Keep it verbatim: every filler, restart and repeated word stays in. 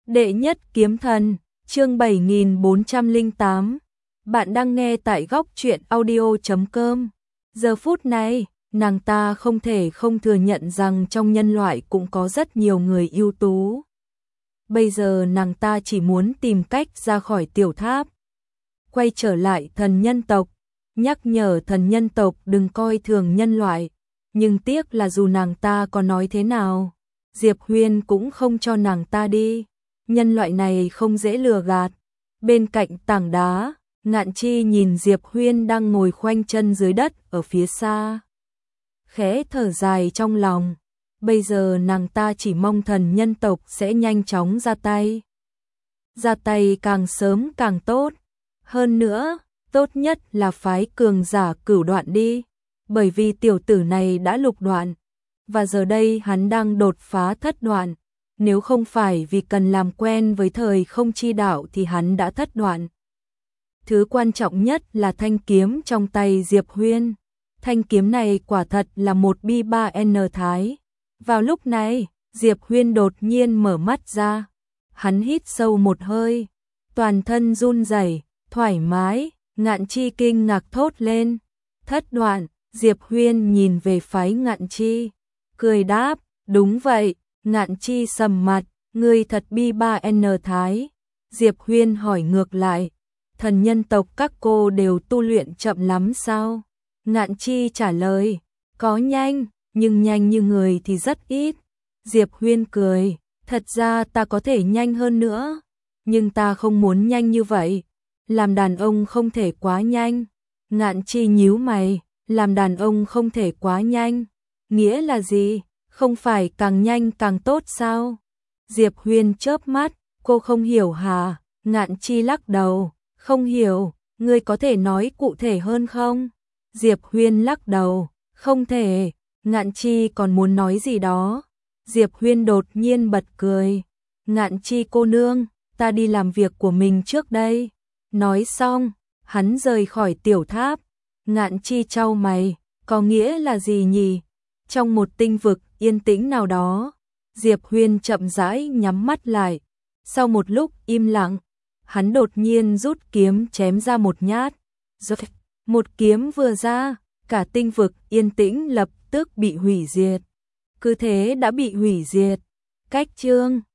Đệ nhất kiếm thần, chương bảy nghìn bốn trăm lẻ tám. Bạn đang nghe tại góc truyện audio chấm com. Giờ phút này, nàng ta không thể không thừa nhận rằng trong nhân loại cũng có rất nhiều người ưu tú. Bây giờ nàng ta chỉ muốn tìm cách ra khỏi tiểu tháp, quay trở lại thần nhân tộc, nhắc nhở thần nhân tộc đừng coi thường nhân loại. Nhưng tiếc là dù nàng ta có nói thế nào, Diệp Huyên cũng không cho nàng ta đi. Nhân loại này không dễ lừa gạt. Bên cạnh tảng đá, Ngạn Chi nhìn Diệp Huyên đang ngồi khoanh chân dưới đất ở phía xa, khẽ thở dài trong lòng. Bây giờ nàng ta chỉ mong thần nhân tộc sẽ nhanh chóng ra tay. Ra tay càng sớm càng tốt. Hơn nữa, tốt nhất là phái cường giả cửu đoạn đi. Bởi vì tiểu tử này đã lục đoạn, và giờ đây hắn đang đột phá thất đoạn. Nếu không phải vì cần làm quen với thời không chi đạo thì hắn đã thất đoạn. Thứ quan trọng nhất là thanh kiếm trong tay Diệp Huyên. Thanh kiếm này quả thật là một bi ba N thái. Vào lúc này, Diệp Huyên đột nhiên mở mắt ra. Hắn hít sâu một hơi, toàn thân run rẩy, thoải mái. Ngạn Chi kinh ngạc thốt lên. Thất đoạn. Diệp Huyên nhìn về phái Ngạn Chi, cười đáp, đúng vậy. Ngạn Chi sầm mặt, ngươi thật bi ba N thái. Diệp Huyên hỏi ngược lại, thần nhân tộc các cô đều tu luyện chậm lắm sao? Ngạn Chi trả lời, có nhanh, nhưng nhanh như người thì rất ít. Diệp Huyên cười, thật ra ta có thể nhanh hơn nữa, nhưng ta không muốn nhanh như vậy. Làm đàn ông không thể quá nhanh. Ngạn Chi nhíu mày, làm đàn ông không thể quá nhanh, nghĩa là gì? Không phải càng nhanh càng tốt sao? Diệp Huyên chớp mắt, cô không hiểu hả? Ngạn Chi lắc đầu, không hiểu, ngươi có thể nói cụ thể hơn không? Diệp Huyên lắc đầu, không thể. Ngạn Chi còn muốn nói gì đó. Diệp Huyên đột nhiên bật cười. Ngạn Chi cô nương, ta đi làm việc của mình trước đây. Nói xong, hắn rời khỏi tiểu tháp. Ngạn Chi chau mày, có nghĩa là gì nhỉ? Trong một tinh vực yên tĩnh nào đó, Diệp Huyên chậm rãi nhắm mắt lại. Sau một lúc im lặng, hắn đột nhiên rút kiếm chém ra một nhát. Một kiếm vừa ra, cả tinh vực yên tĩnh lập tức bị hủy diệt. Cứ thế đã bị hủy diệt. Cách chương